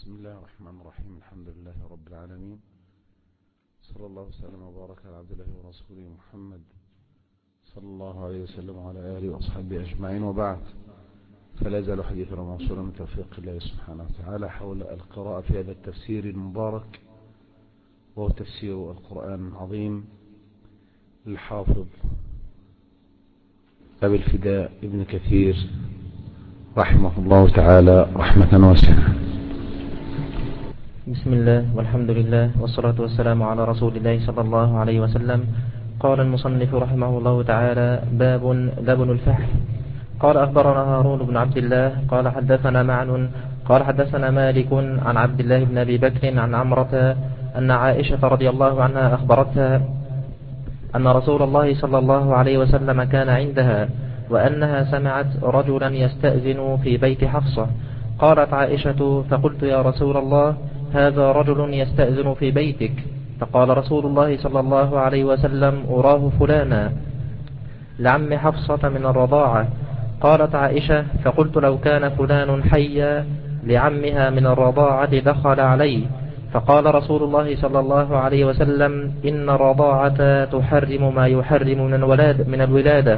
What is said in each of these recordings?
بسم الله الرحمن الرحيم. الحمد لله رب العالمين، صلى الله وسلم وبارك على عبد الله ورسوله محمد صلى الله عليه وسلم وعلى آله وأصحابه أجمعين، وبعد. فلا يزال حديثنا موصولا من توفيق الله سبحانه وتعالى حول القراءة في هذا التفسير المبارك، وهو تفسير القرآن العظيم للحافظ أبي الفداء ابن كثير رحمه الله تعالى رحمة واسعة. بسم الله والحمد لله والصلاة والسلام على رسول الله صلى الله عليه وسلم. قال المصنف رحمه الله تعالى: باب لبن الفحل. قال أخبرنا هارون بن عبد الله قال حدثنا معن قال حدثنا مالك عن عبد الله بن أبي بكر عن عمرة أن عائشة رضي الله عنها أخبرتها أن رسول الله صلى الله عليه وسلم كان عندها، وأنها سمعت رجلا يستأذن في بيت حفصة. قالت عائشة: فقلت يا رسول الله، هذا رجل يستأذن في بيتك. فقال رسول الله صلى الله عليه وسلم: أراه فلانا لعم حفصة من الرضاعة. قالت عائشة: فقلت لو كان فلان حيا لعمها من الرضاعة دخل عليه. فقال رسول الله صلى الله عليه وسلم: إن الرضاعة تحرم ما يحرم من الولادة.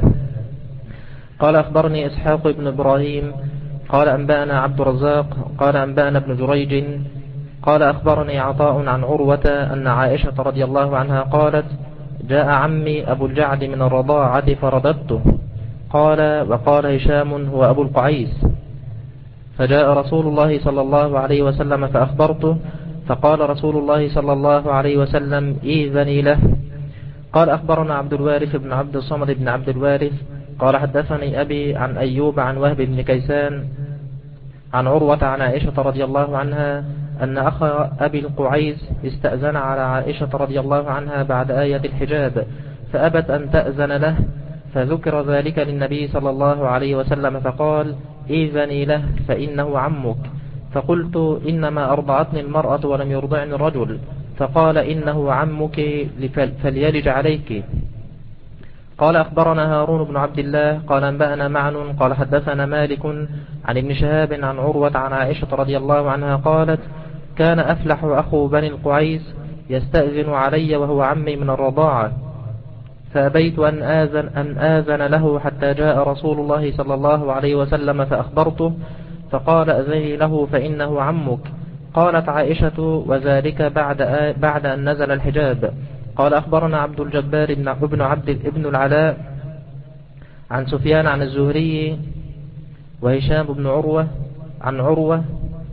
قال أخبرني إسحاق بن إبراهيم قال أنبأنا عبد الرزاق قال أنبأنا ابن جريج قال أخبرني عطاء عن عروة أن عائشة رضي الله عنها قالت: جاء عمي أبو الجعد من الرضاعة فرددته. قال: وقال هشام هو أبو القعيس. فجاء رسول الله صلى الله عليه وسلم فأخبرته، فقال رسول الله صلى الله عليه وسلم: إذني له. قال أخبرنا عبد الوارث بن عبد الصمد بن عبد الوارث قال حدثني أبي عن أيوب عن وهب بن كيسان عن عروة عن عائشة رضي الله عنها أن أخا أبي القعيس استأذن على عائشة رضي الله عنها بعد آية الحجاب، فأبت أن تأذن له، فذكر ذلك للنبي صلى الله عليه وسلم فقال: إذني له فإنه عمك. فقلت: إنما أرضعتني المرأة ولم يرضعني الرجل. فقال: إنه عمك فليلج عليك. قال أخبرنا هارون بن عبد الله قال أنبأنا معن قال حدثنا مالك عن ابن شهاب عن عروة عن عائشة رضي الله عنها قالت: كان أفلح أخو بني القعيس يستأذن علي وهو عمي من الرضاعة، فأبيت أن آذن له حتى جاء رسول الله صلى الله عليه وسلم فأخبرته، فقال: أذني له فإنه عمك. قالت عائشة: وذلك بعد أن نزل الحجاب. قال أخبرنا عبد الجبار ابن العلاء عن سفيان عن الزهري وهشام بن عروة عن عروة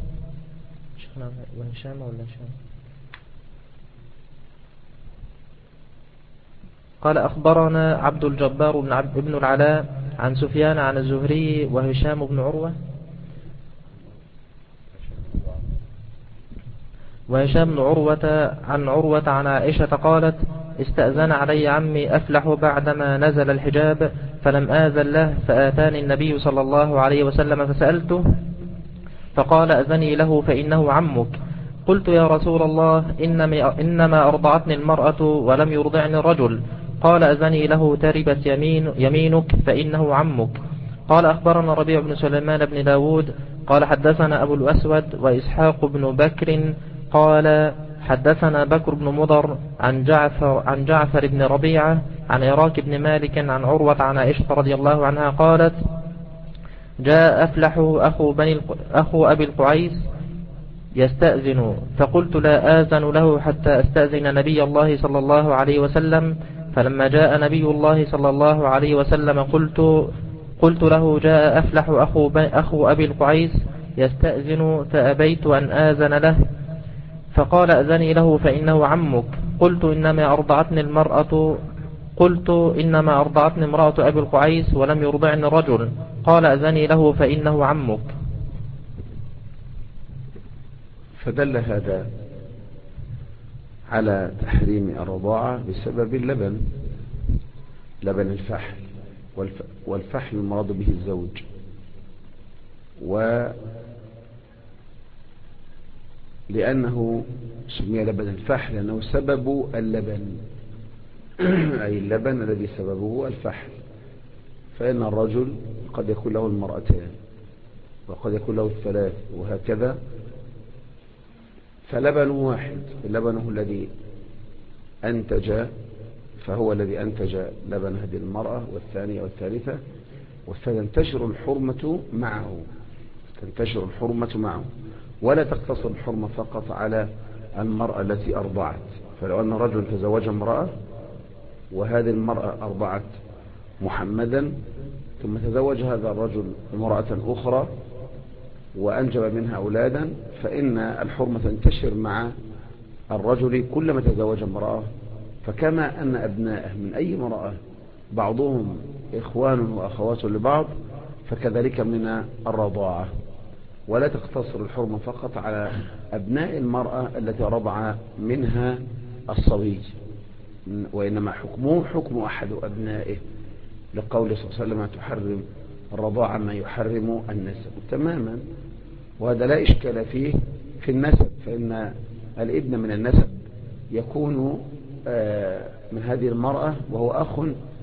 قال أخبرنا عبد الجبار ابن العلاء عن سفيان عن الزهري وهشام بن عروة وهشام بن عروة عن عائشة قالت: استأذن علي عمي أفلح بعدما نزل الحجاب فلم آذن له، فآتاني النبي صلى الله عليه وسلم فسألته فقال: أذني له فإنه عمك. قلت: يا رسول الله، إنما أرضعتني المرأة ولم يرضعني الرجل. قال: أذني له تربت يمينك فإنه عمك. قال أخبرنا ربيع بن سليمان بن داود قال حدثنا أبو الأسود وإسحاق بن بكر قال حدثنا بكر بن مضر عن جعفر بن ربيعة عن عراك بن مالك عن عروة عن عائشة رضي الله عنها قالت: جاء أفلح أخو أبي القعيس يستأذن، فقلت: لا آذن له حتى أستأذن نبي الله صلى الله عليه وسلم. فلما جاء نبي الله صلى الله عليه وسلم قلت له: جاء أفلح أخو أبي القعيس يستأذن، فأبيت أن آذن له. فقال: أذني له فإنه عمك. قلت: إنما أرضعتني امرأة أبي القعيس ولم يرضعني الرجل. قال: أذني له فإنه عمك. فدل هذا على تحريم الرضاعة بسبب لبن الفحل، والفحل المراد به الزوج، لأنه سمي لبن الفحل لأنه سبب اللبن أي اللبن الذي سببه الفحل. فإن الرجل قد يكون له المرأتان وقد يكون له الثلاث وهكذا، فلبن واحد، لبنه الذي أنتج، فهو الذي أنتج لبن هذه المرأة والثانية والثالثة، فتنتشر الحرمة معه، تنتشر الحرمة معه، ولا تقتصر الحرمة فقط على المرأة التي أرضعت. فلو أن رجل تزوج امرأة وهذه المرأة أرضعت محمدا، ثم تزوج هذا الرجل امرأة أخرى وأنجب منها أولادا، فإن الحرمة تنتشر مع الرجل كلما تزوج امرأة. فكما أن أبناءه من أي امرأة بعضهم إخوان وأخوات لبعض، فكذلك من الرضاعة. ولا تقتصر الحرمة فقط على أبناء المرأة التي رضع منها الصبي، وإنما حكمه حكم أحد أبنائه، لقول صلى الله عليه وسلم تحرم الرضاعة ما يحرم النسب تماما. وهذا لا إشكال فيه في النسب، فإن الابن من النسب يكون من هذه المرأة وهو أخ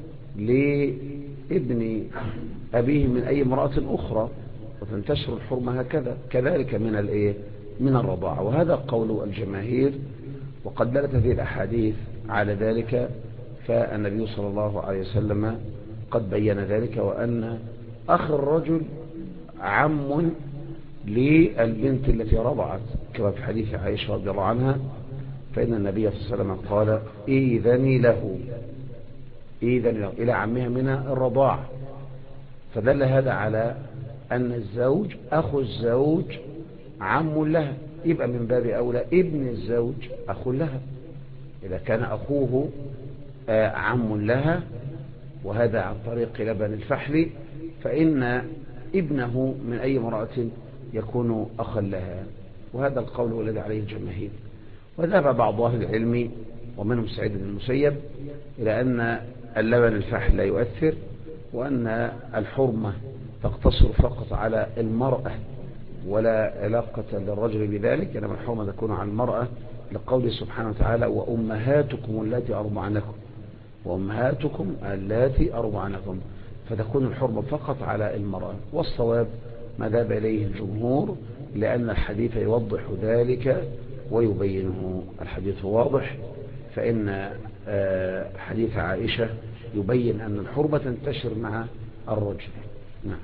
لابن أبيه من أي امرأة أخرى، وتنتشر الحرمة هكذا. كذلك من الرضاعة. وهذا قول الجماهير، وقد دلت هذه الأحاديث على ذلك. فالنبي صلى الله عليه وسلم قد بين ذلك، وأن أخ الرجل عم للبنت التي رضعت، كما في حديث عائشة رضي الله عنها، فإن النبي صلى الله عليه وسلم قال إذني له إلى عمها من الرضاعة. فدل هذا على أن الزوج أخو الزوج عم لها، يبقى من باب أولى ابن الزوج أخو لها إذا كان أخوه عم لها، وهذا عن طريق لبن الفحل، فإن ابنه من أي امرأة يكون أخا لها. وهذا القول هو الذي عليه الجماهير. وذهب بعض أهل العلم ومنهم سعيد بن المسيب إلى أن اللبن الفحل لا يؤثر، وأن الحرمة تقتصر فقط على المرأة ولا علاقة للرجل بذلك، إنما الحرمة تكون على المرأة، لقوله سبحانه وتعالى وأمهاتكم اللاتي أرضعنكم، وأمهاتكم اللاتي أرضعنكم، فتكون الحرمة فقط على المرأة. والصواب ما ذهب إليه الجمهور، لأن الحديث يوضح ذلك ويبينه. الحديث واضح، فإن حديث عائشة يبين أن الحرمة تنتشر مع الرجل. نعم.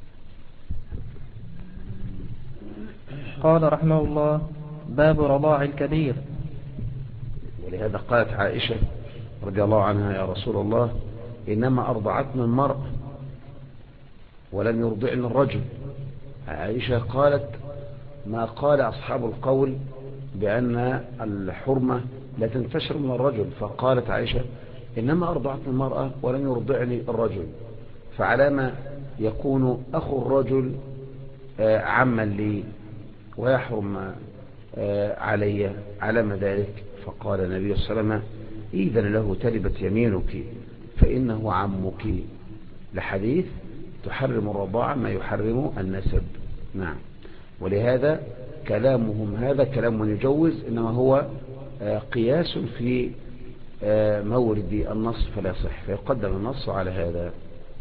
قال رحمه الله باب رضاع الكبير. ولهذا قالت عائشة رضي الله عنها يا رسول الله إنما أرضعتنا المرأة ولم يرضعن الرجل. عائشة قالت ما قال أصحاب القول بأن الحرمة لا تنتشر من الرجل، فقالت عائشة إنما أرضعتني المرأة ولم يرضعني الرجل، فعلامة يكون أخو الرجل عما لي ويحرم علي، علامة ذلك؟ فقال النبي صلى الله عليه وسلم إذن له تلبت يمينك فإنه عمك، لحديث تحرم الرضاعة ما يحرم النسب. نعم. ولهذا كلامهم هذا كلام يجوز، إنما هو قياس في مورد النص فلا صح، فيقدم النص على هذا.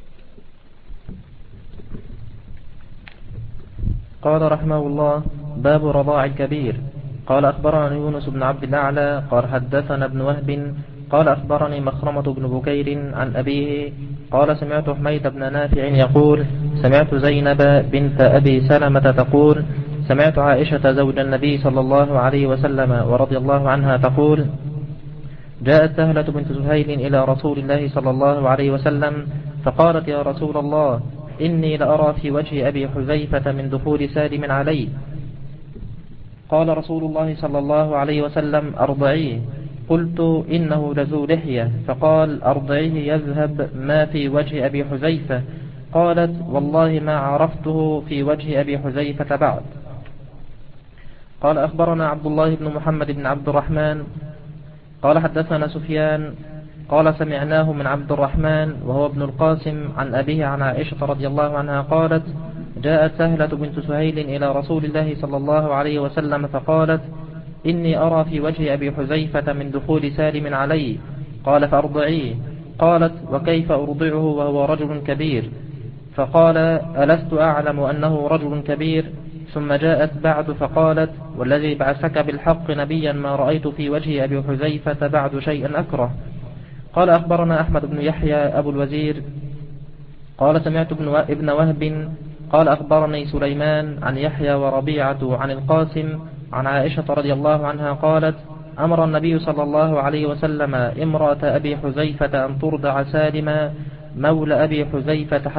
قال رحمه الله باب رضاع الكبير. قال أخبرنا يونس بن عبد الأعلى قال حدثنا ابن وهب قال أخبرني مخرمة بن بكير عن أبيه قال سمعت حميد بن نافع يقول سمعت زينب بنت أبي سلمة تقول سمعت عائشة زوج النبي صلى الله عليه وسلم ورضي الله عنها تقول جاءت سهلة بنت سهيل إلى رسول الله صلى الله عليه وسلم فقالت يا رسول الله إني لأرى في وجه أبي حذيفة من دخول سالم علي. قال رسول الله صلى الله عليه وسلم أرضعيه. قلت إنه لذو لحية، فقال أرضعيه يذهب ما في وجه أبي حذيفة. قالت والله ما عرفته في وجه أبي حذيفة بعد. قال أخبرنا عبد الله بن محمد بن عبد الرحمن قال حدثنا سفيان قال سمعناه من عبد الرحمن وهو ابن القاسم عن أبيه عن عائشة رضي الله عنها قالت جاءت سهلة بنت سهيل إلى رسول الله صلى الله عليه وسلم فقالت إني أرى في وجه أبي حذيفة من دخول سالم علي. قال فأرضعيه. قالت وكيف أرضعه وهو رجل كبير؟ فقال ألست أعلم أنه رجل كبير؟ ثم جاءت بعد فقالت: والذي بعثك بالحق نبيا ما رأيت في وجه أبي حذيفة بعد شيئا أكره. قال أخبرنا أحمد بن يحيى أبو الوزير قال سمعت ابن وهب قال أخبرني سليمان عن يحيى وربيعة عن القاسم عن عائشة رضي الله عنها قالت: أمر النبي صلى الله عليه وسلم امرأة أبي حذيفة أن ترضع سالما مولى أبي حذيفة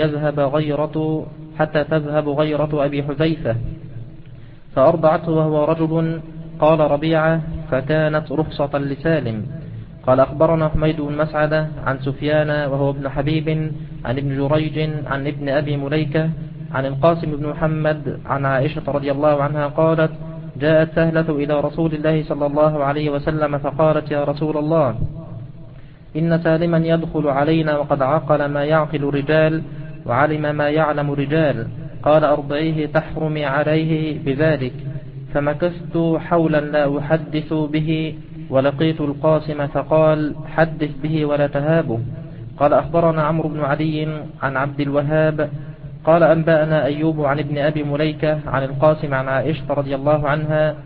حتى تذهب غيرة أبي حذيفة، فأرضعته وهو رجل. قال ربيعة: فكانت رخصة لسالم. قال أخبرنا حميد بن مسعدة عن سفيان وهو ابن حبيب عن ابن جريج عن ابن أبي مليكة عن القاسم بن محمد عن عائشة رضي الله عنها قالت: جاءت سهلة إلى رسول الله صلى الله عليه وسلم فقالت: يا رسول الله، إن سالما يدخل علينا وقد عقل ما يعقل رجال وعلم ما يعلم رجال. قال: أرضعيه تحرمي عليه بذلك. فمكثت حولا لا أحدث به، ولقيت القاسم فقال: حدث به ولا تهابه. قال أخبرنا عمرو بن علي عن عبد الوهاب قال أنبأنا أيوب عن ابن أبي مليكة عن القاسم عن عائشة رضي الله عنها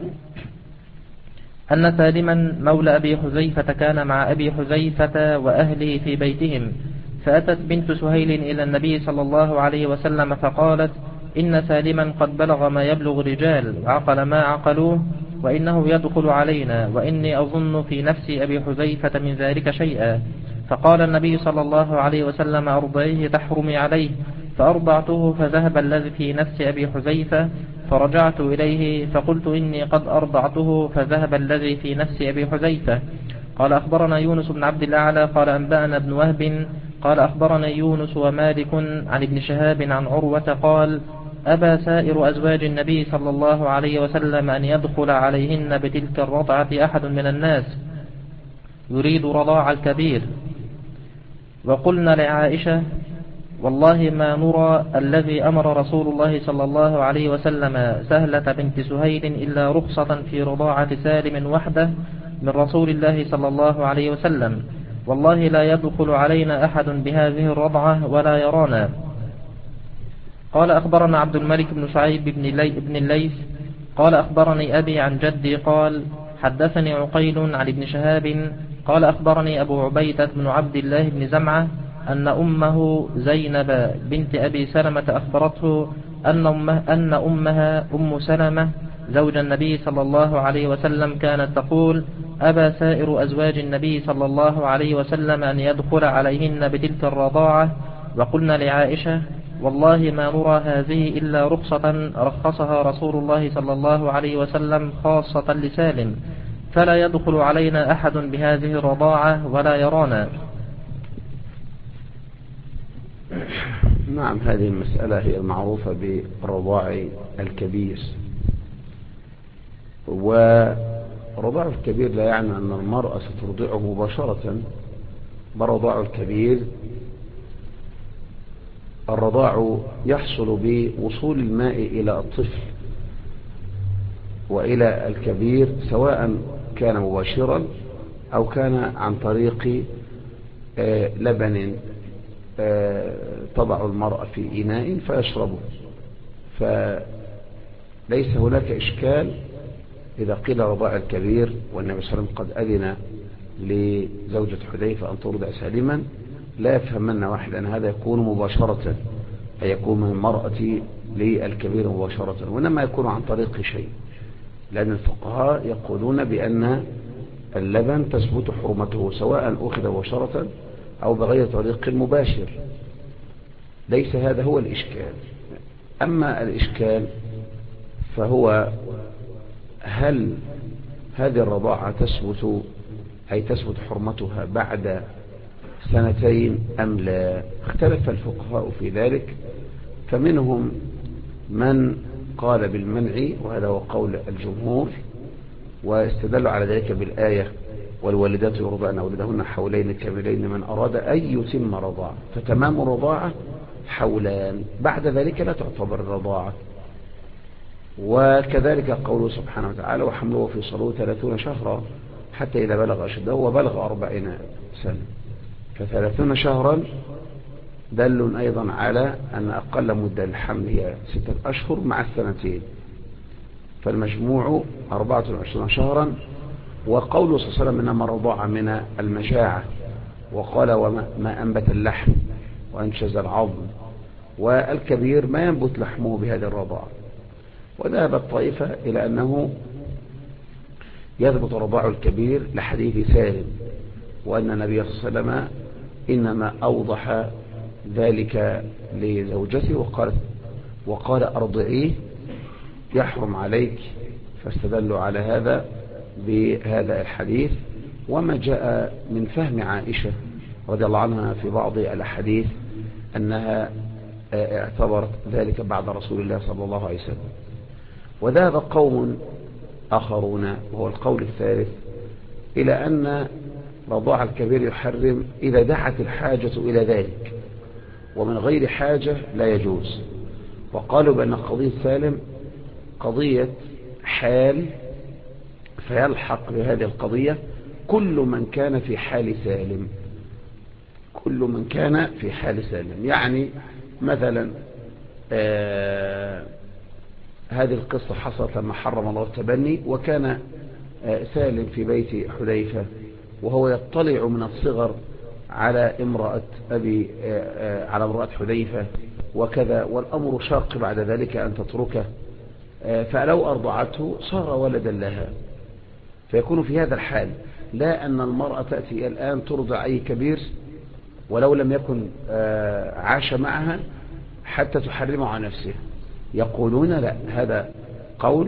أن سالما مولى أبي حذيفة كان مع أبي حذيفة وأهله في بيتهم، فأتت بنت سهيل إلى النبي صلى الله عليه وسلم فقالت: إن سالما قد بلغ ما يبلغ الرجال وعقل ما عقلوه، وإنه يدخل علينا، وإني أظن في نفس أبي حذيفة من ذلك شيئا. فقال النبي صلى الله عليه وسلم: أرضعيه تحرمي عليه. فأرضعته فذهب الذي في نفس أبي حذيفة، فرجعت إليه فقلت: إني قد أرضعته فذهب الذي في نفس أبي حذيفة. قال أخبرنا يونس بن عبد الأعلى قال أنبأنا ابن وهب قال أخبرنا يونس ومالك عن ابن شهاب عن عروة قال: أبى سائر أزواج النبي صلى الله عليه وسلم أن يدخل عليهن بتلك الرضعة أحد من الناس يريد رضاع الكبير. وقلنا لعائشة: والله ما نرى الذي أمر رسول الله صلى الله عليه وسلم سهلة بنت سهيل إلا رخصة في رضاعة سالم وحده من رسول الله صلى الله عليه وسلم، والله لا يدخل علينا أحد بهذه الرضعة ولا يرانا. قال أخبرنا عبد الملك بن شعيب بن الليث قال أخبرني أبي عن جدي قال: حدثني عقيل عن ابن شهاب قال أخبرني أبو عبيدة بن عبد الله بن زمعة أن أمه زينب بنت أبي سلمة أخبرته أن أمها أم سلمة زوج النبي صلى الله عليه وسلم كانت تقول: أبى سائر أزواج النبي صلى الله عليه وسلم أن يدخل عليهن بتلك الرضاعة. وقلنا لعائشة: والله ما نرى هذه إلا رخصة رخصها رسول الله صلى الله عليه وسلم خاصة لسالم، فلا يدخل علينا أحد بهذه الرضاعة ولا يرانا. نعم، هذه المسألة هي المعروفة برضاع الكبير. ورضاع الكبير لا يعني أن المرأة سترضعه مباشرة، برضاع الكبير الرضاع يحصل بوصول الماء إلى الطفل وإلى الكبير، سواء كان مباشرا أو كان عن طريق لبن تضع المرأة في إناء فيشربه. فليس هناك إشكال إذا قيل رضاع الكبير والنبي صلى الله عليه وسلم قد أذن لزوجة حذيفة أن ترضع سالما، لا يفهمن واحد أن هذا يكون مباشرة، أي يكون من المرأة للكبير مباشرة، وإنما يكون عن طريق شيء، لأن الفقهاء يقولون بأن اللبن تثبت حرمته سواء أخذ مباشرة أو بغير طريق مباشر. ليس هذا هو الإشكال. أما الإشكال فهو هل هذه الرضاعة تثبت حرمتها بعد سنتين أم لا؟ اختلف الفقهاء في ذلك، فمنهم من قال بالمنع، وهذا هو قول الجمهور، واستدلوا على ذلك بالآية: والوالدات يرضعن أولادهن حولين كاملين من أراد أن يتم رضاعة، فتمام الرضاعة حولان، بعد ذلك لا تعتبر الرضاعة. وكذلك قوله سبحانه وتعالى: وحمله في صلوه 30 شهرا حتى إذا بلغ أشده وبلغ 40 سنة، ف30 شهرا دل أيضا على أن أقل مدة للحمل هي 6 أشهر مع السنتين، فالمجموع 24 شهرا. وقوله صلى الله عليه وسلم إنما الرضاعة من المجاعة، وقال وما أنبت اللحم وأنشز العظم، والكبير ما ينبت لحمه بهذه الرضاعة. وذهبت طائفة إلى أنه يثبت رضاع الكبير لحديث سالم، وأن النبي صلى الله عليه وسلم إنما أوضح ذلك لزوجته وقال أرضعيه يحرم عليك، فاستدلوا على هذا بهذا الحديث. وما جاء من فهم عائشة رضي الله عنها في بعض الأحاديث أنها اعتبرت ذلك بعد رسول الله صلى الله عليه وسلم. وذهب قوم آخرون وهو القول الثالث إلى أن رضاع الكبير يحرم إذا دعت الحاجة إلى ذلك، ومن غير حاجة لا يجوز. وقالوا بأن قضية سالم قضية حال، فيلحق بهذه القضية كل من كان في حال سالم، كل من كان في حال سالم. يعني مثلا هذه القصة حصلت لما حرم الله التبني، وكان سالم في بيت حذيفة وهو يطلع من الصغر على امرأة حذيفة وكذا، والأمر شاق بعد ذلك أن تتركه، فلو أرضعته صار ولدا لها. فيكون في هذا الحال، لا أن المرأة تأتي الآن ترضع أي كبير ولو لم يكن عاش معها حتى تحرمه على نفسها. يقولون لا، هذا قول،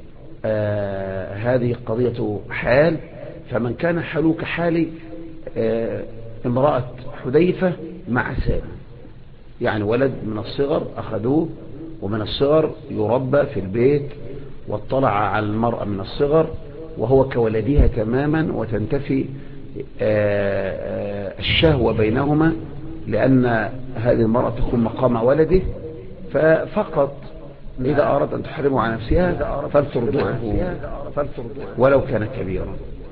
هذه قضية حال، فمن كان حاله كحال امرأة حذيفة مع سالم، يعني ولد من الصغر أخذوه ومن الصغر يربى في البيت، واطلع على المرأة من الصغر وهو كولدها تماما، وتنتفي الشهوة بينهما، لأن هذه المرأة تكون مقام ولده، ففقط إذا أراد أن تحرمه على نفسها فلترضعه ولو كان كبيرا.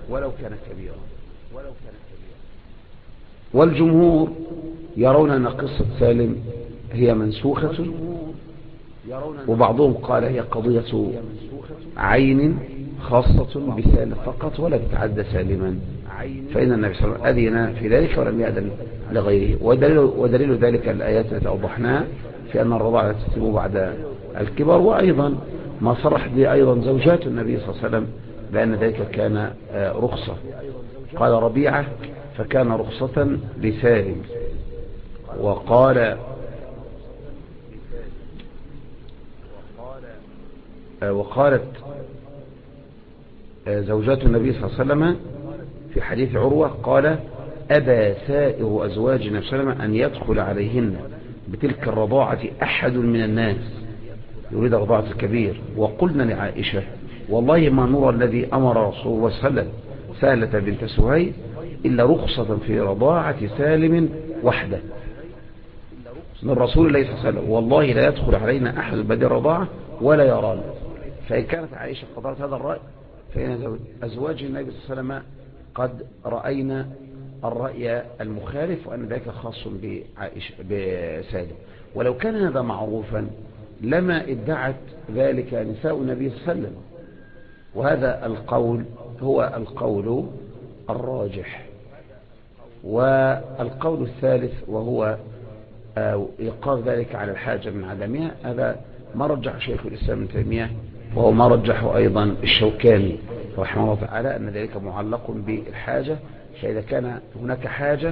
والجمهور يرون أن قصة سالم هي منسوخة، وبعضهم قال هي قضية عين خاصة بسالم فقط ولا تتعدى سالما، فإن النبي صلى الله عليه وسلم أذن في ذلك ولم يأذن لغيره. ودليل ذلك الآيات التي أوضحناها في أن الرضاعة تتم بعد الكبر، وأيضا ما صرح به أيضا زوجات النبي صلى الله عليه وسلم بأن ذلك كان رخصة. قال ربيعة فكان رخصة لسالم. وقالت زوجات النبي صلى الله عليه وسلم في حديث عروة قال أبى سائر أزواج النبي صلى الله عليه وسلم أن يدخل عليهن بتلك الرضاعة أحد من الناس يريد رضاعة الكبير. وقلنا لعائشة والله ما نرى الذي أمر رسول الله صلى الله عليه وسلم سهلة بنت سهيل إلا رخصة في رضاعة سالم وحده من رسول الله صلى الله عليه وسلم، والله لا يدخل علينا أحد بدل رضاعة ولا يرانا. فإن كانت عائشة قضت هذا الرأي، فإن أزواج النبي صلى الله عليه وسلم قد رأينا الرأي المخالف، وأن ذلك خاص بسالم. ولو كان هذا معروفا لما ادعت ذلك نساء النبي صلى الله عليه وسلم. وهذا القول هو القول الراجح. والقول الثالث وهو إيقاظ ذلك على الحاجة من عدمها، هذا ما رجح شيخ الإسلام ابن تيمية، وهو ما رجحه أيضا الشوكاني رحمه الله تعالى، أن ذلك معلق بالحاجة. فإذا كان هناك حاجة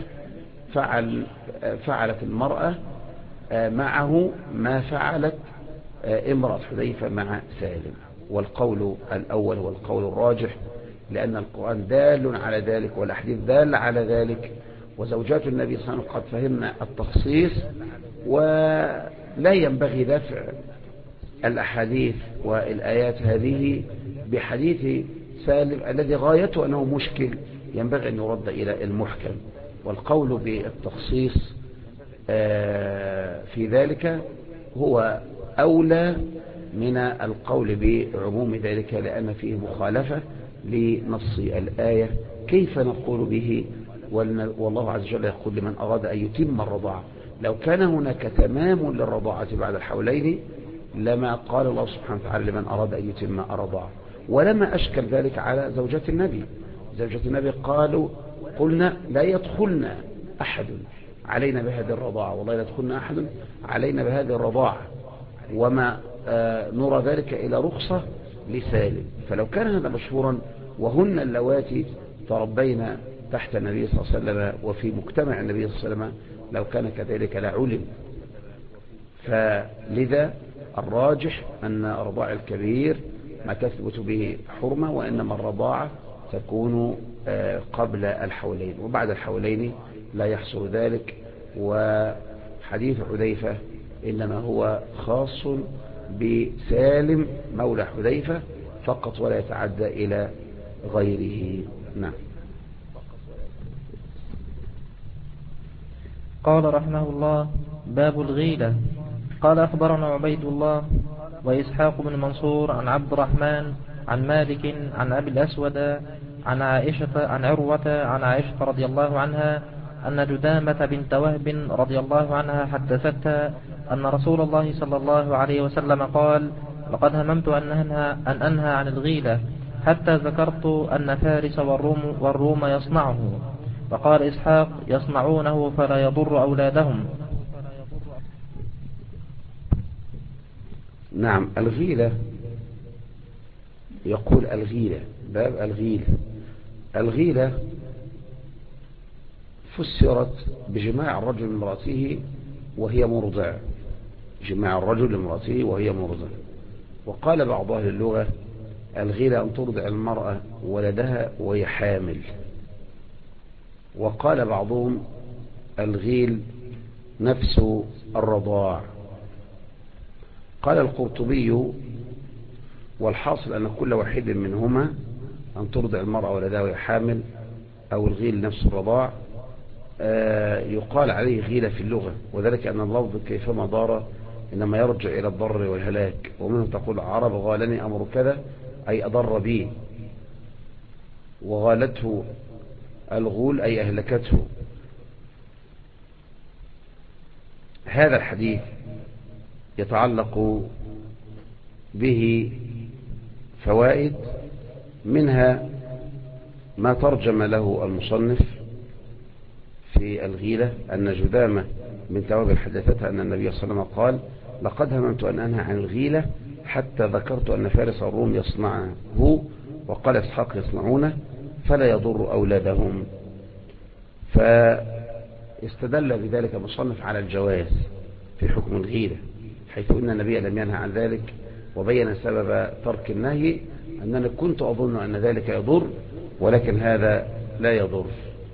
فعلت المرأة معه ما فعلت امرأة حذيفة مع سالم. والقول الأول هو القول الراجح، لأن القرآن دال على ذلك والأحاديث دال على ذلك، وزوجات النبي صلى الله عليه وسلم قد فهمنا التخصيص، ولا ينبغي دفع الأحاديث والآيات هذه بحديث سالم الذي غايته أنه مشكل ينبغي أن يرد إلى المحكم. والقول بالتخصيص في ذلك هو أولى من القول بعموم ذلك، لأن فيه مخالفة لنص الآية. كيف نقول به والله عز وجل يقول لمن أراد أن يتم الرضاعة؟ لو كان هناك تمام للرضاعة بعد الحولين لما قال الله سبحانه وتعالى لمن أراد أن يتم الرضاعة، ولما أشكل ذلك على زوجات النبي. زوجات النبي قلنا لا يدخلنا أحد علينا بهذه الرضاعة، والله لا يدخلنا أحد علينا بهذه الرضاعة، وما نرى ذلك إلى رخصة لسالم. فلو كان هذا مشهورا وهن اللواتي تربين تحت النبي صلى الله عليه وسلم وفي مجتمع النبي صلى الله عليه وسلم لو كان كذلك لعلم. فلذا الراجح أن رضاع الكبير ما تثبت به حرمة، وإنما الرضاعة تكون قبل الحولين، وبعد الحولين لا يحصل ذلك. وحديث حذيفة إنما هو خاص بسالم مولى حذيفة فقط ولا يتعدى إلى غيره. نعم. قال رحمه الله: باب الغيلة. قال أخبرنا عبيد الله وإسحاق بن منصور عن عبد الرحمن عن مالك عن أبي الأسود عن عروة عن عائشة رضي الله عنها أن جدامة بنت وهب رضي الله عنها حدثتها أن رسول الله صلى الله عليه وسلم قال: لقد هممت أن أنهى عن الغيلة حتى ذكرت أن فارس والروم يصنعه. فقال إسحاق: يصنعونه فلا يضر أولادهم. نعم. الغيلة، يقول الغيلة، باب الغيلة. الغيلة فسرت بجماع الرجل لامرأته وهي مرضع، جماع الرجل لامرأته وهي مرضع. وقال بعض أهل اللغة: الغيلة أن ترضع المرأة ولدها وهي حامل. وقال بعضهم: الغيل نفس الرضاع. قال القرطبي: والحاصل أن كل واحد منهما، أن ترضع المرأة ولدها وهي حامل أو الغيل نفس الرضاع، يقال عليه غيلة في اللغة، وذلك أن اللفظ كيفما دار إنما يرجع إلى الضر والهلاك. ومنه تقول: عرب غالني أمر كذا، أي أضر بي، وغالته الغول أي أهلكته. هذا الحديث يتعلق به فوائد، منها ما ترجم له المصنف في الغيلة، أن جدامة بنت وهب حدثتها أن النبي صلى الله عليه وسلم قال: لقد هممت أن أنهى عن الغيلة حتى ذكرت أن فارس الروم يصنعه. وقال إسحاق: يصنعونه فلا يضر أولادهم. فاستدل بذلك المصنف على الجواز في حكم الغيلة، حيث أن النبي لم ينهى عن ذلك، وبين سبب ترك النهي أنني كنت أظن أن ذلك يضر، ولكن هذا لا يضر.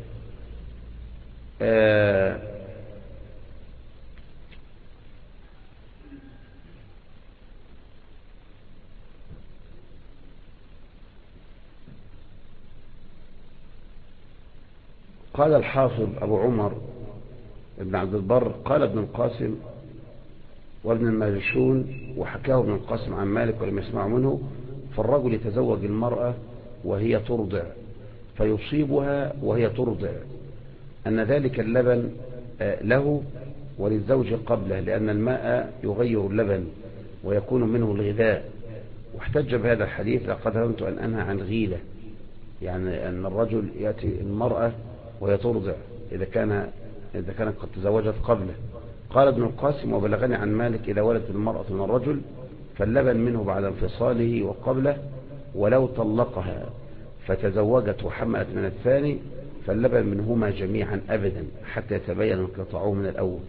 قال الحافظ أبو عمر ابن عبد البر: قال ابن القاسم وابن الماجشون، وحكاه ابن القاسم عن مالك ولم يسمع منه: فالرجل يتزوج المرأة وهي ترضع فيصيبها وهي ترضع، أن ذلك اللبن له وللزوج قبله، لأن الماء يغير اللبن ويكون منه الغذاء. واحتج بهذا الحديث: لقد هممت أن أنهى عن غيلة، يعني أن الرجل يأتي المرأة وهي ترضع إذا كانت قد تزوجت قبله. قال ابن القاسم: وبلغني عن مالك إذا ولدت المرأة من الرجل فاللبن منه بعد انفصاله وقبله، ولو طلقها فتزوجت وحملت من الثاني فاللبن منهما جميعا أبدا حتى يتبين انقطاعه من الأول.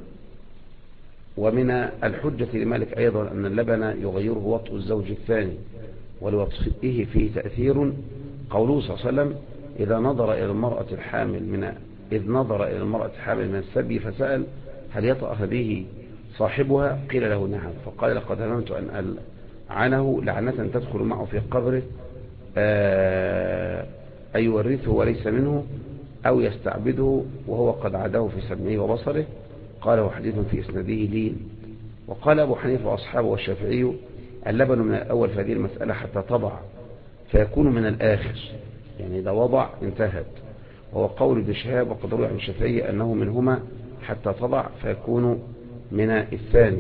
ومن الحجة لمالك أيضا أن اللبن يغيره وطء الزوج الثاني، ولوطئه فيه تأثير قوله صلى الله عليه وسلم: إذ نظر إلى المرأة الحامل من السبي فسأل: هل يطأ به صاحبها؟ قيل له: نعم. فقال: لقد هممت أن ألعنه لعنة تدخل معه في قبره، أي يورثه وليس منه، أو يستعبده وهو قد عداه في سمعه وبصره. قاله حديث في إسناده لين. وقال أبو حنيفة وأصحابه والشافعي: اللبن من الأول في هذه المسألة حتى تضع فيكون من الآخر، يعني إذا وضع انتهت. وهو قول ابن شهاب، وقد روي عن الشافعي أنه منهما حتى تضع فيكون من الثاني.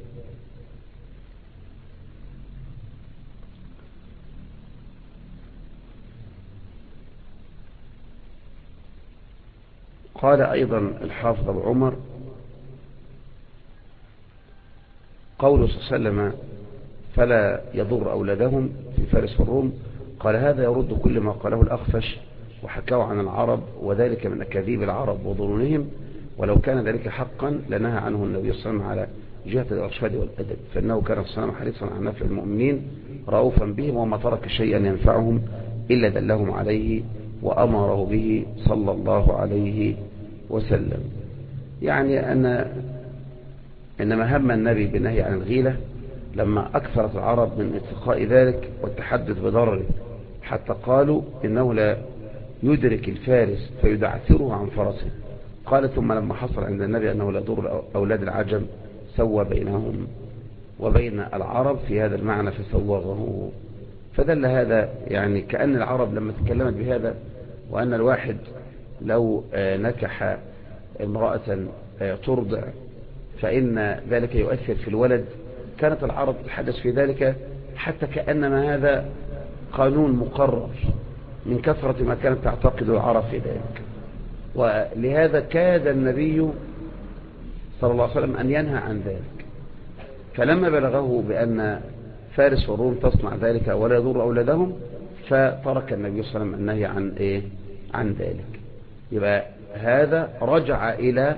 قال أيضا الحافظ أبو عمر قوله صلى الله عليه وسلم فلا يضر أولادهم في فارس والروم، قال هذا يرد كل ما قاله الأخفش وحكاه عن العرب، وذلك من أكاذيب العرب وظنونهم، ولو كان ذلك حقا لنهى عنه النبي صلى الله عليه وسلم على جهة الإرشاد والأدب، فإنه كان صلى الله عليه وسلم حريصا على نفع المؤمنين رؤوفا بهم، وما ترك شيئا ينفعهم إلا دلهم عليه وأمره به صلى الله عليه وسلم. يعني إنما هم النبي بالنهي عن الغيلة لما أكثرت العرب من اتقاء ذلك والتحدث بضرره، حتى قالوا إنه لا يدرك الفارس فيدعثره عن فرسه. قال ثم لما حصل عند النبي أنه لا يضر أولاد العجم سوى بينهم وبين العرب في هذا المعنى فسوغه. فدل هذا يعني كأن العرب لما تكلمت بهذا، وأن الواحد لو نكح امرأة ترضع فإن ذلك يؤثر في الولد، كانت العرب تتحدث في ذلك حتى كأنما هذا قانون مقرر من كثرة ما كانت تعتقد العرب في ذلك. ولهذا كاد النبي صلى الله عليه وسلم أن ينهى عن ذلك، فلما بلغه بأن فارس والروم تصنع ذلك ولا يضر أولادهم فترك النبي صلى الله عليه وسلم النهي عن ذلك. يبقى هذا رجع إلى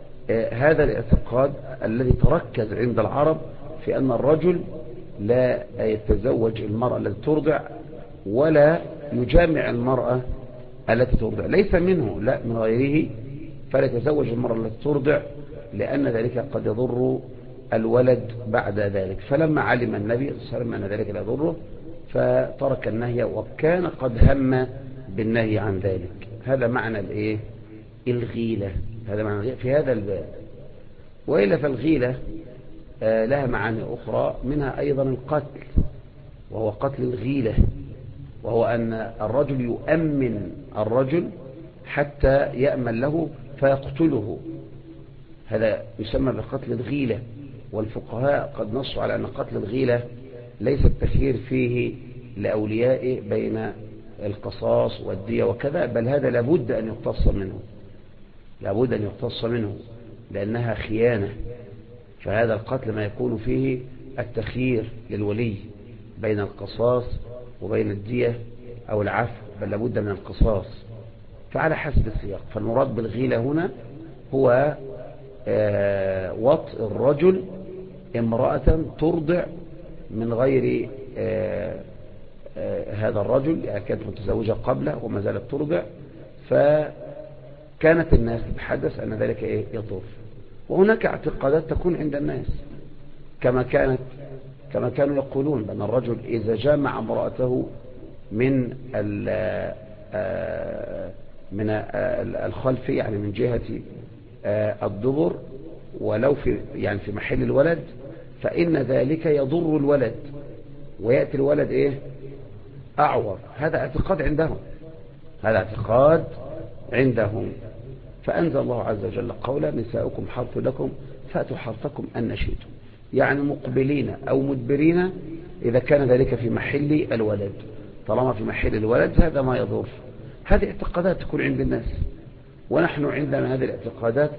هذا الاعتقاد الذي تركز عند العرب في أن الرجل لا يتزوج المرأة التي ترضع ولا يجامع المرأة التي ترضع، ليس منه لا من غيره، فلا يتزوج المرأة التي ترضع لأن ذلك قد يضر الولد بعد ذلك. فلما علم النبي صلى الله عليه وسلم أن ذلك لا يضره فترك النهي، وكان قد هم بالنهي عن ذلك. هذا معنى الغيلة، هذا معنى في هذا الباب. وإلا فالغيلة لها معاني أخرى، منها أيضا القتل، وهو قتل الغيلة، وهو أن الرجل يؤمن الرجل حتى يأمن له فيقتله، هذا يسمى بقتل الغيلة. والفقهاء قد نصوا على أن قتل الغيلة ليس التخيير فيه لأوليائه بين القصاص والدية وكذا، بل هذا لابد أن يقتص منه، لابد أن يقتص منه لأنها خيانة. فهذا القتل ما يكون فيه التخيير للولي بين القصاص وبين الدية أو العفو، بل لابد من القصاص، فعلى حسب السياق. فالمراد بالغيلة هنا هو وطء الرجل امرأة ترضع من غير هذا الرجل، يعني كانت متزوجة قبله وما زالت ترضع، فكانت الناس تتحدث أن ذلك يضر. وهناك اعتقادات تكون عند الناس كما كانوا يقولون بأن الرجل إذا جامع امرأته من الخلف، يعني من جهة الدبر، ولو في محل الولد، فإن ذلك يضر الولد ويأتي الولد أعور. هذا اعتقاد عندهم، هذا اعتقاد عندهم. فأنزل الله عز وجل قولا نساؤكم حرث لكم فأتوا حرثكم أن شئتم، يعني مقبلين أو مدبرين إذا كان ذلك في محل الولد. طالما في محل الولد هذا ما يضر. هذه اعتقادات تكون عند الناس، ونحن عندنا هذه الاعتقادات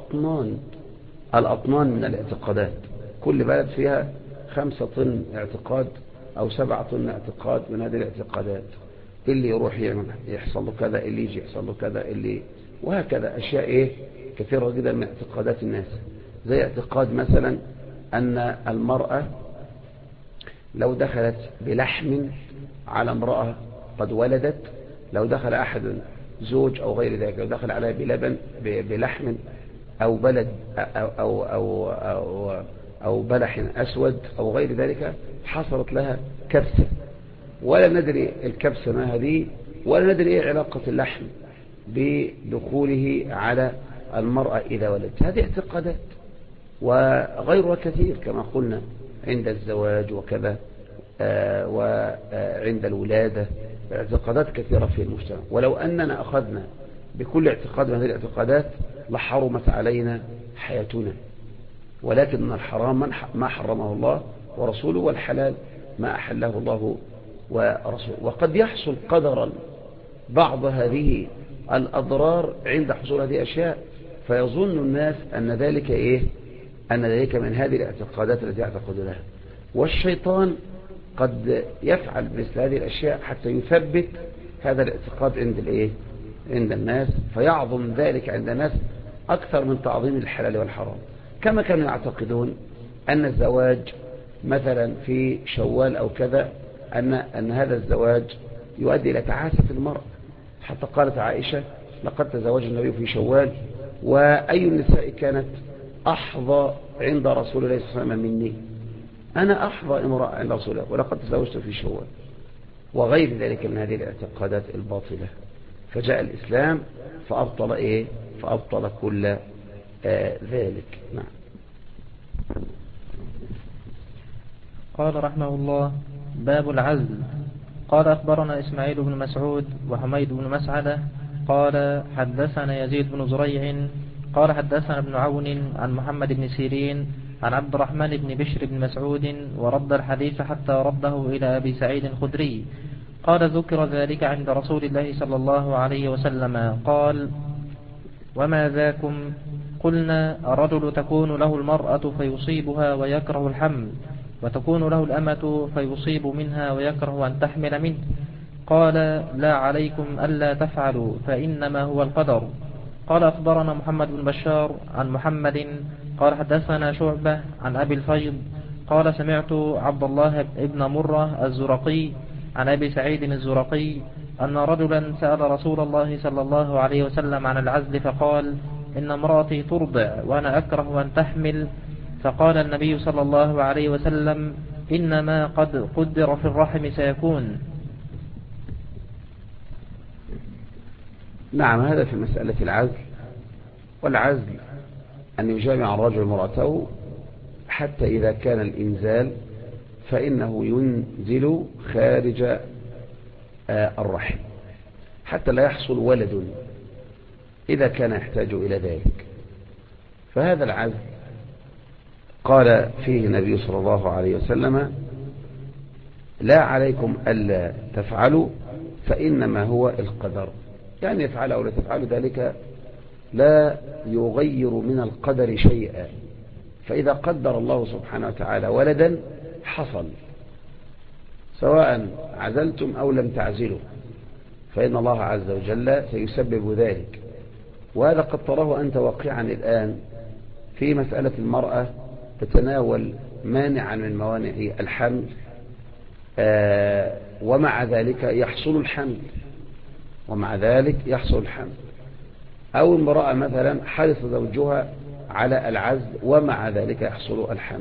الأطنان من الاعتقادات. كل بلد فيها 5 طن اعتقاد أو 7 طن اعتقاد من هذه الاعتقادات. اللي يروح يحصل له كذا، اللي يجي يحصل له كذا، وهكذا أشياء كثيرة جدا من اعتقادات الناس. زي اعتقاد مثلا أن المرأة لو دخلت بلحم على امرأة قد ولدت، لو دخل أحد زوج أو غير ذلك، لو دخل عليها بلبن بلحم أو بلد أو بلح أسود أو غير ذلك، حصلت لها كبسة، ولا ندري الكبسة ما هذه، ولا ندري إيه علاقة اللحم بدخوله على المرأة إذا ولدت. هذه اعتقادات، وغيرها كثير كما قلنا عند الزواج وكذا، وعند الولادة، اعتقادات كثيرة في المجتمع. ولو أننا أخذنا بكل اعتقاد من هذه الاعتقادات لحرمت علينا حياتنا، ولكن الحرام ما حرمه الله ورسوله، والحلال ما أحله الله ورسوله. وقد يحصل قدرا بعض هذه الأضرار عند حصول هذه الأشياء، فيظن الناس أن ذلك أن ذلك من هذه الاعتقادات التي يعتقدونها. والشيطان قد يفعل مثل هذه الأشياء حتى يثبت هذا الاعتقاد عند الناس، فيعظم ذلك عند الناس أكثر من تعظيم الحلال والحرام. كما كانوا يعتقدون أن الزواج مثلا في شوال أو كذا، أن هذا الزواج يؤدي إلى تعاسة المرء، حتى قالت عائشة: لقد تزوج النبي في شوال، وأي النساء كانت أحظى عند رسول الله صلى الله عليه وسلم مني، أنا أحظى امرأة عند رسول الله، ولقد تزوجت في شوال، وغير ذلك من هذه الاعتقادات الباطلة. فجاء الإسلام فأبطل كل ذلك. نعم. قال رحمه الله: باب العزل. قال أخبرنا إسماعيل بن مسعود وحميد بن مسعدة قال حدثنا يزيد بن زريع قال حدثنا ابن عون عن محمد بن سيرين عن عبد الرحمن بن بشر بن مسعود، ورد الحديث حتى رده إلى أبي سعيد الخدري قال: ذكر ذلك عند رسول الله صلى الله عليه وسلم قال: وما ذاكم؟ قلنا: الرجل تكون له المرأة فيصيبها ويكره الحمل، وتكون له الأمة فيصيب منها ويكره أن تحمل منه. قال: لا عليكم ألا تفعلوا، فإنما هو القدر. قال أخبرنا محمد بن بشار عن محمد قال حدثنا شعبة عن أبي الفيض قال سمعت عبد الله بن مرة الزرقي عن أبي سعيد الزرقي أن رجلا سأل رسول الله صلى الله عليه وسلم عن العزل، فقال: إن امرأتي ترضع وأنا أكره أن تحمل. فقال النبي صلى الله عليه وسلم: إنما قد قدر في الرحم سيكون. نعم، هذا في مسألة العزل. والعزل أن يجامع الرجل امرأته حتى إذا كان الإنزال فإنه ينزل خارج الرحم حتى لا يحصل ولد إذا كان يحتاج إلى ذلك. فهذا العزل قال فيه النبي صلى الله عليه وسلم: لا عليكم ألا تفعلوا، فإنما هو القدر. يعني يفعل أو لا تفعل ذلك لا يغير من القدر شيئا. فإذا قدر الله سبحانه وتعالى ولدا حصل، سواء عزلتم أو لم تعزلوا، فإن الله عز وجل سيسبب ذلك. وهذا قد تراه أنت واقعا الآن في مسألة المرأة تتناول مانعا من موانع الحمل، ومع ذلك يحصل الحمل. أو امرأة مثلا حرص زوجها على العزل ومع ذلك يحصل الحمل.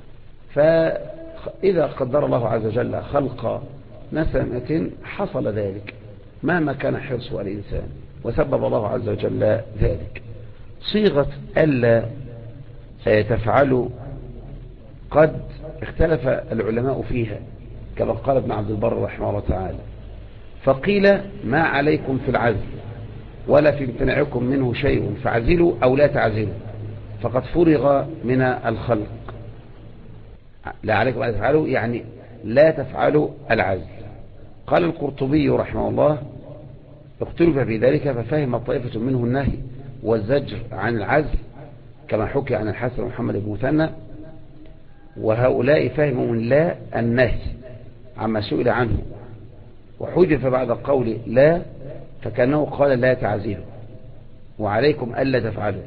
فإذا قدر الله عز وجل خلق نسمة حصل ذلك مهما كان حرص الإنسان، وسبب الله عز وجل ذلك. صيغة ألا تفعلوا قد اختلف العلماء فيها، كما قال ابن عبد البر رحمه الله تعالى: فقيل: ما عليكم في العزل ولا في امتناعكم منه شيء، فاعزلوا أو لا تعزلوا، فقد فرغ من الخلق. لا عليكم أن تفعلوا يعني لا تفعلوا العزل. قال القرطبي رحمه الله: اختلف في ذلك، ففهم طائفة منه النهي والزجر عن العزل كما حكي عن الحسن محمد بن مثنى، وهؤلاء فهموا من لا النهي عما سئل عنه، وحجف بعد قول لا فكأنه قال لا تعزلوا وعليكم ألا تفعلوا.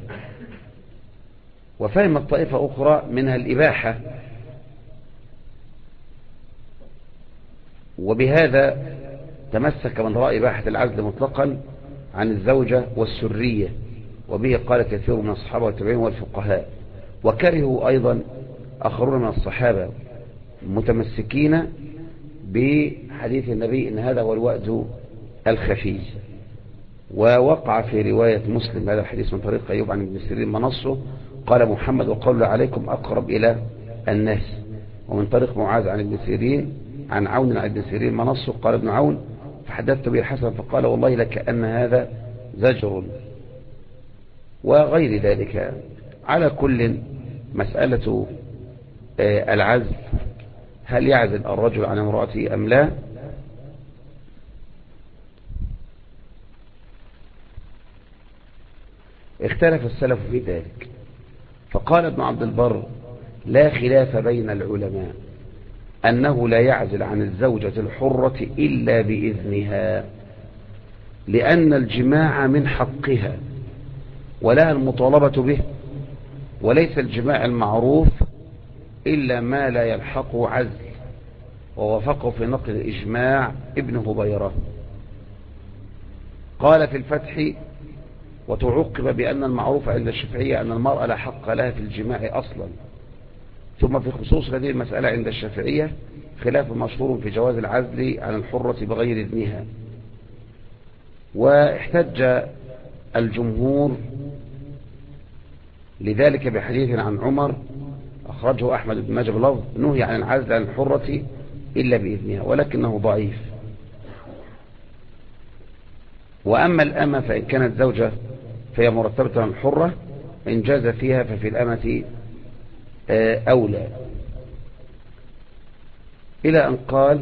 وفهم الطائفة أخرى منها الإباحة، وبهذا تمسك من رأى إباحة العزل مطلقا عن الزوجة والسرية، وبه قال كثير من الصحابة والتابعين والفقهاء. وكرهوا أيضا آخرون من الصحابة متمسكين بحديث النبي إن هذا هو الوأد الخفي. ووقع في رواية مسلم هذا الحديث من طريق أيوب عن ابن سيرين منصه قال محمد: وقول عليكم أقرب إلى الناس. ومن طريق معاذ عن ابن سيرين عن عون عن ابن سيرين منصه قال ابن عون: فحدثت به الحسن فقال: والله لكأن هذا زجر وغير ذلك. على كل مسألة العزل، هل يعزل الرجل عن امرأته أم لا؟ اختلف السلف في ذلك، فقال ابن عبد البر: لا خلاف بين العلماء أنه لا يعزل عن الزوجة الحرة إلا بإذنها، لأن الجماع من حقها ولها المطالبة به، وليس الجماع المعروف إلا ما لا يلحقه عزل، ووافقه في نقل الإجماع ابن هبيرة. قال في الفتح: وتعقب بأن المعروف عند الشافعية أن المرأة لا حق لها في الجماع أصلا. ثم في خصوص هذه المسألة عند الشافعية خلاف مشهور في جواز العزل عن الحرة بغير إذنها. واحتج الجمهور لذلك بحديث عن عمر أخرجه أحمد بن ماجه بلفظ: نهي عن العزل عن الحرة إلا بإذنها، ولكنه ضعيف. وأما الأمة فإن كانت زوجة فهي مرتبة عن الحرة، إن جاز فيها ففي الأمة أولى. إلى أن قال: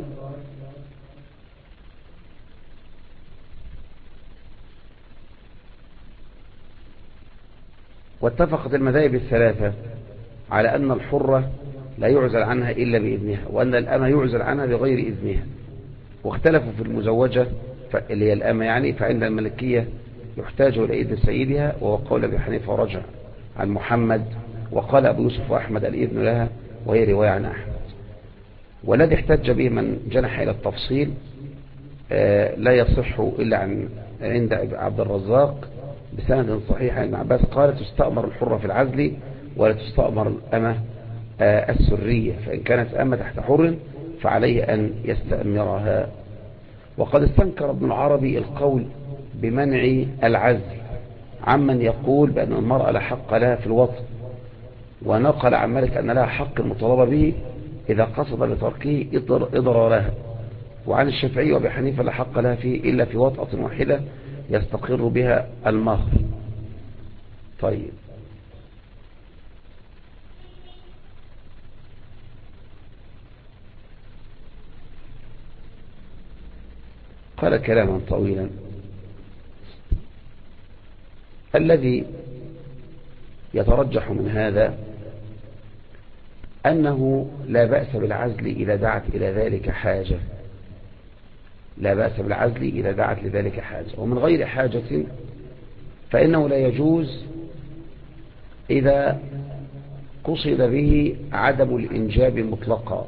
واتفقت المذاهب الثلاثة على أن الحرة لا يعزل عنها إلا بإذنها، وأن الأمة يعزل عنها بغير إذنها. واختلفوا في المزوجة اللي هي الأمة يعني، فعند الملكية يحتاج إلى إذن سيدها، وهو قول أبي حنيفة ورجع عن محمد، وقال أبو يوسف وأحمد الإذن لها، وهي رواية عن أحمد. والذي احتج به من جنح إلى التفصيل لا يصح إلا عند عبد الرزاق بسند صحيح عن ابن عباس قال: تستأمر الحرة في العزل ولا تستأمر الأمة السرية، فإن كانت أمة تحت حر فعليه أن يستأمرها. وقد استنكر ابن العربي القول بمنع العزل عمن يقول بأن المرأة لا حق لها في الوطن، ونقل عن مالك أن لها حق المطالبة به إذا قصد لتركه إضرارها، وعن الشافعي وابي حنيفة لا حق لها فيه إلا في وطأة واحدة يستقر بها المهر. طيب، قال كلاما طويلا. الذي يترجح من هذا أنه لا بأس بالعزل إذا دعت إلى ذلك حاجة، لا بأس بالعزل إذا دعت لذلك حاجة، ومن غير حاجة فإنه لا يجوز إذا قصد به عدم الإنجاب مطلقا.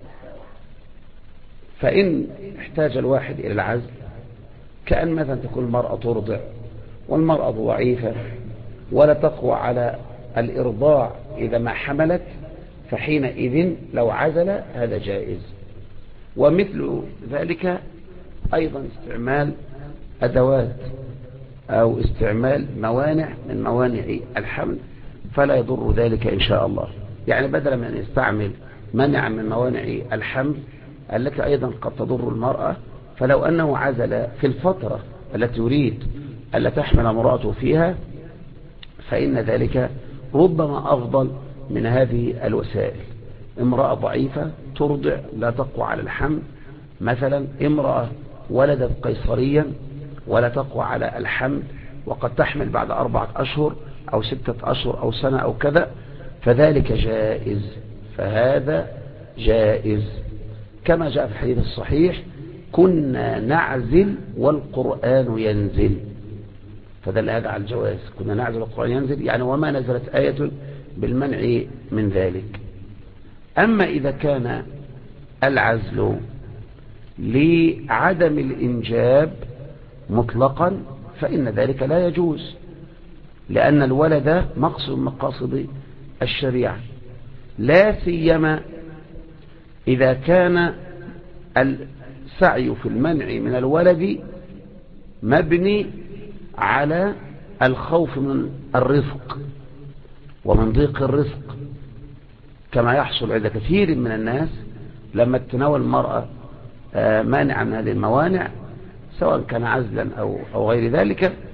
فإن احتاج الواحد إلى العزل، كأن مثلا تكون المرأة ترضع والمرأة ضعيفة ولا تقوى على الإرضاع إذا ما حملت، فحينئذ لو عزل هذا جائز. ومثل ذلك أيضا استعمال أدوات أو استعمال موانع من موانع الحمل، فلا يضر ذلك إن شاء الله. يعني بدلا من أن يستعمل منع من موانع الحمل التي أيضا قد تضر المرأة، فلو أنه عزل في الفترة التي يريد ألا تحمل امرأته فيها، فإن ذلك ربما أفضل من هذه الوسائل. امرأة ضعيفة ترضع لا تقوى على الحمل، مثلا امرأة ولدت قيصريا ولا تقوى على الحمل وقد تحمل بعد 4 أشهر أو 6 أشهر أو سنة أو كذا، فذلك جائز، فهذا جائز. كما جاء في الحديث الصحيح: كنا نعزل والقرآن ينزل، فدل هذا على الجواز. كنا نعزل والقرآن ينزل، يعني وما نزلت آية بالمنع من ذلك. أما إذا كان العزل لعدم الإنجاب مطلقا فإن ذلك لا يجوز، لأن الولد مقصد من مقاصد الشريعة، لا سيما إذا كان السعي في المنع من الولد مبني على الخوف من الرزق ومن ضيق الرزق، كما يحصل عند كثير من الناس لما تتناول المرأة مانع من هذه الموانع، سواء كان عزلا أو غير ذلك،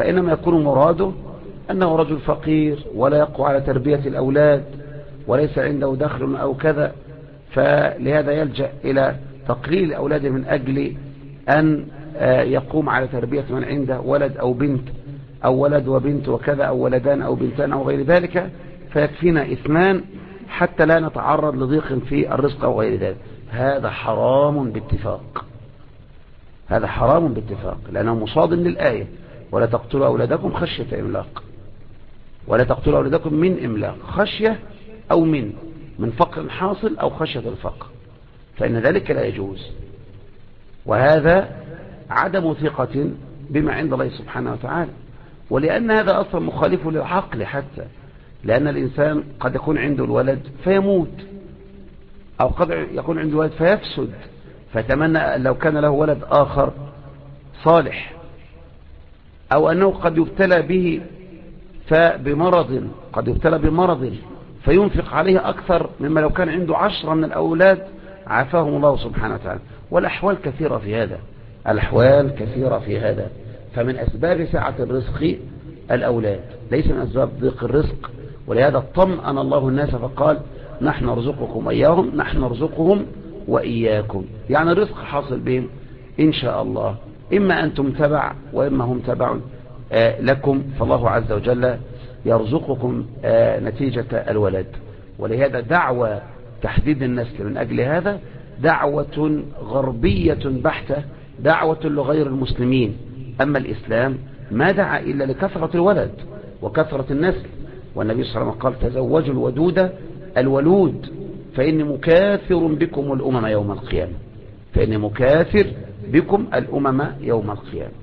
فإنما يكون مراده أنه رجل فقير ولا يقوى على تربية الأولاد وليس عنده دخل أو كذا، فلهذا يلجأ إلى تقليل أولاده من أجل أن يقوم على تربية من عنده ولد أو بنت أو ولد وبنت وكذا أو ولدان أو بنتان أو غير ذلك، فيكفينا 2 حتى لا نتعرض لضيق في الرزق أو غير ذلك. هذا حرام باتفاق، هذا حرام باتفاق، لأنه مصادم للآية: ولا تقتلوا أولادكم خشية إملاق. ولا تقتلوا أولادكم من إملاق، خشية أو من فقر حاصل أو خشية الفقر، فإن ذلك لا يجوز. وهذا عدم ثقة بما عند الله سبحانه وتعالى، ولأن هذا أصلا مخالف للعقل حتى، لأن الإنسان قد يكون عنده الولد فيموت، أو قد يكون عنده ولد فيفسد، فتمنى لو كان له ولد آخر صالح، أو أنه قد يبتلى به فبمرض، قد يبتلى بمرض فينفق عليه أكثر مما لو كان عنده 10 من الأولاد عافاهم الله سبحانه وتعالى. والأحوال كثيرة في هذا، الأحوال كثيرة في هذا. فمن أسباب سعة الرزق الأولاد، ليس من أسباب ضيق الرزق. ولهذا طمأن الله الناس فقال: نحن نرزقكم إياهم نحن نرزقهم وإياكم. يعني الرزق حاصل بهم إن شاء الله، إما أنتم تبع وإما هم تبع لكم، فالله عز وجل يرزقكم نتيجة الولد. ولهذا دعوة تحديد النسل من أجل هذا دعوة غربية بحتة، دعوة لغير المسلمين. أما الإسلام ما دعا إلا لكثرة الولد وكثرة النسل، والنبي صلى الله عليه وسلم قال: تزوجوا الودود الولود فإني مكاثر بكم الأمم يوم القيامة، فإني مكاثر بكم الأمم يوم القيامة.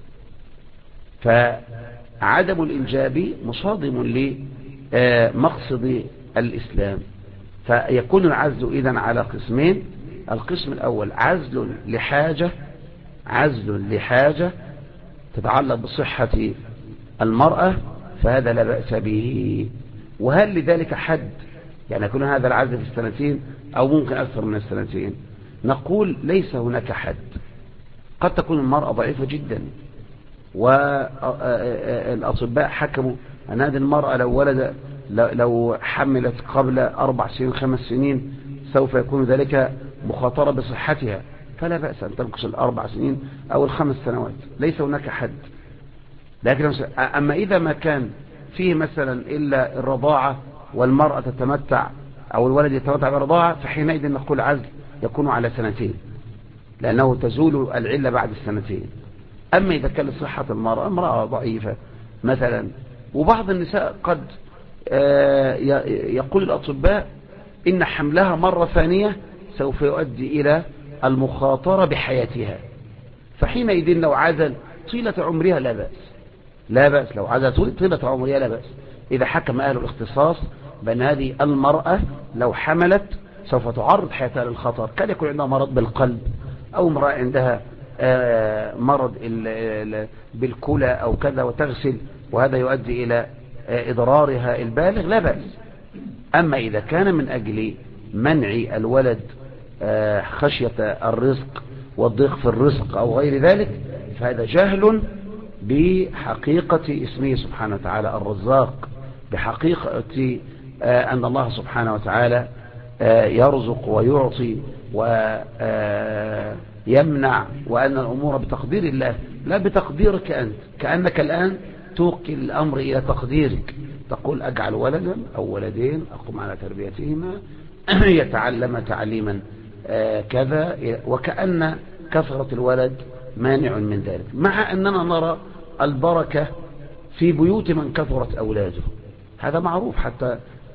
فعدم الإنجاب مصادم لمقصد الإسلام. فيكون العزل إذن على قسمين: القسم الأول عزل لحاجة، عزل لحاجة تتعلق بصحة المرأة، فهذا لا بأس به. وهل لذلك حد؟ يعني يكون هذا العزل في 2 أو ممكن أكثر من 2. نقول ليس هناك حد. قد تكون المرأة ضعيفة جدا، والأطباء حكموا أن هذه المرأة لو حملت قبل 4 سنين 5 سنين سوف يكون ذلك مخاطرة بصحتها، فلا بأس أن تنقص 4 سنين أو 5 سنوات، ليس هناك حد. لكن أما إذا ما كان فيه مثلا إلا الرضاعة والمرأة تتمتع أو الولد يتمتع بالرضاعة، فحينئذ نقول عزل يكون على 2، لأنه تزول العلة بعد 2. أما إذا كان لصحة المرأة، امرأة ضعيفة مثلا، وبعض النساء قد يقول الأطباء إن حملها مرة ثانية سوف يؤدي إلى المخاطرة بحياتها، فحينئذ لو عزل طيلة عمرها لا بأس، لا بأس لو عزل طيلة عمرها لا بأس، إذا حكم أهل الاختصاص بأن هذه المرأة لو حملت سوف تعرض حياتها للخطر، كان يكون عندها مرض بالقلب، أو امرأة عندها مرض بالكلى أو كذا وتغسل، وهذا يؤدي إلى إضرارها البالغ، لا بأس. أما إذا كان من أجل منع الولد خشية الرزق والضيق في الرزق أو غير ذلك، فهذا جهل بحقيقة اسمه سبحانه وتعالى الرزاق، بحقيقة أن الله سبحانه وتعالى يرزق ويعطي ويمنع، وأن الأمور بتقدير الله لا بتقديرك أنت. كأنك الآن توكل الأمر إلى تقديرك، تقول أجعل ولدا أو ولدين أقوم على تربيتهما يتعلم تعليما كذا، وكأن كثرة الولد مانع من ذلك، مع أننا نرى البركة في بيوت من كثرت أولاده، هذا معروف حتى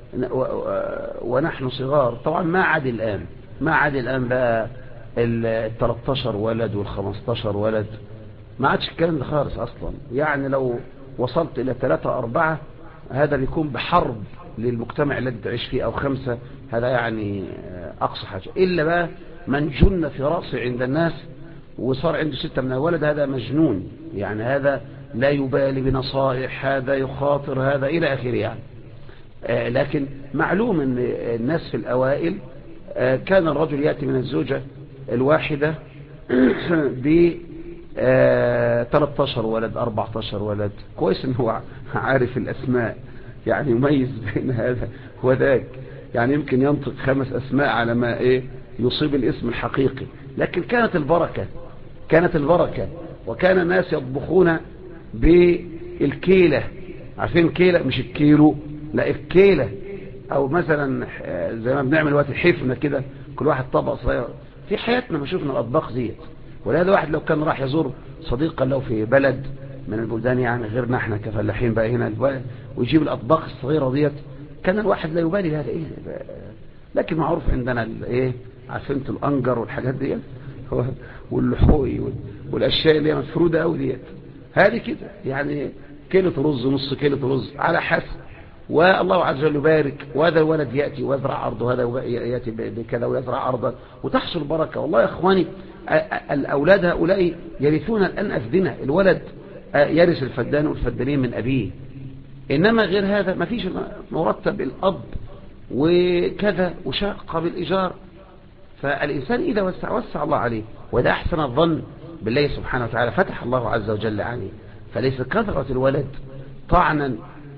ونحن صغار. طبعا ما عاد الآن بقى 13 ولد وال15 ولد، ما عادش الكلام ده خالص أصلا. يعني لو وصلت إلى 3 4 هذا بيكون بحرب للمجتمع الذي تعيش فيه، أو 5، هذا يعني أقصى حاجة. إلا بقى من جن في رأسه عند الناس وصار عنده 6 من الولد، هذا مجنون، يعني هذا لا يبالي بنصائح، هذا يخاطر، هذا إلى آخره يعني. لكن معلوم أن الناس في الأوائل كان الرجل يأتي من الزوجة الواحدة 13 ولد 14 ولد. كويس ان هو عارف الاسماء، يعني يميز بين هذا وذاك، يعني يمكن ينطق 5 اسماء على ما يصيب الاسم الحقيقي. لكن كانت البركة وكان الناس يطبخون بالكيلة. عارفين الكيلة؟ مش الكيلو، لا الكيلة. او مثلا زي ما بنعمل وقت حفنة كده، كل واحد طبق صغير. في حياتنا ما شفنا الاطباق ديت. ولهذا واحد لو كان راح يزور صديقا له في بلد من البلدان، يعني غيرنا احنا كفلاحين بقى هنا، ويجيب الاطباق الصغيرة ديت، كان الواحد لا يبالي هذا لكن معروف عندنا عارفين الانجر والحاجات ديت واللحوي والاشياء اللي هي مفروده قوي ديت، هذه كده يعني كيلو رز، نص كيلو رز على حسب. والله عز وجل يبارك، وهذا الولد ياتي ويزرع ارضه، هذا ياتي بكذا ويزرع ارضه، وتحصل بركه. والله يا اخواني الاولاد هؤلاء يرثون الان افدنه. الولد يرث الفدان والفدانين من ابيه، انما غير هذا ما فيش مرتب الاب وكذا وشاق بالايجار. فالإنسان إذا وسع الله عليه، وإذا أحسن الظن بالله سبحانه وتعالى، فتح الله عز وجل عليه. فليس كثرة الولد طعنا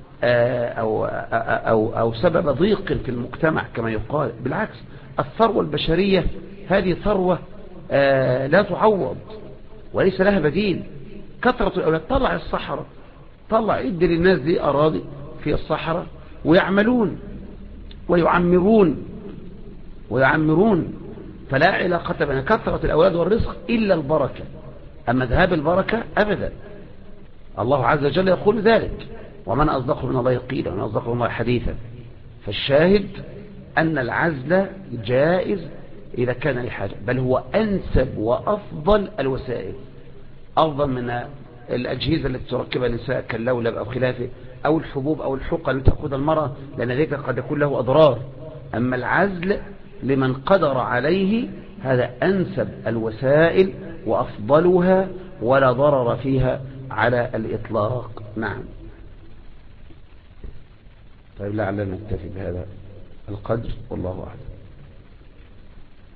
أو سبب ضيق في المجتمع كما يقال. بالعكس، الثروة البشرية هذه ثروة لا تعوض وليس لها بديل. كثرة الأولاد، طلع الصحراء، طلع ادي للناس دي أراضي في الصحراء ويعملون ويعمرون. فلا علاقة بين كثرة الأولاد والرزق إلا البركة. أما ذهاب البركة أبدا. الله عز وجل يقول ذلك: ومن أصدق من الله قيلا ومن أصدق من الله حديثا. فالشاهد أن العزل جائز إذا كان لحاجة، بل هو أنسب وأفضل الوسائل، أفضل من الأجهزة التي تركبها النساء كاللولب أو خلافه، أو الحبوب أو الحقن التي تأخذها المرأة، لأن ذلك قد يكون له أضرار. أما العزل لمن قدر عليه هذا أنسب الوسائل وأفضلها، ولا ضرر فيها على الإطلاق. نعم. طيب لعلنا نكتفي بهذا القدر، والله أعلم.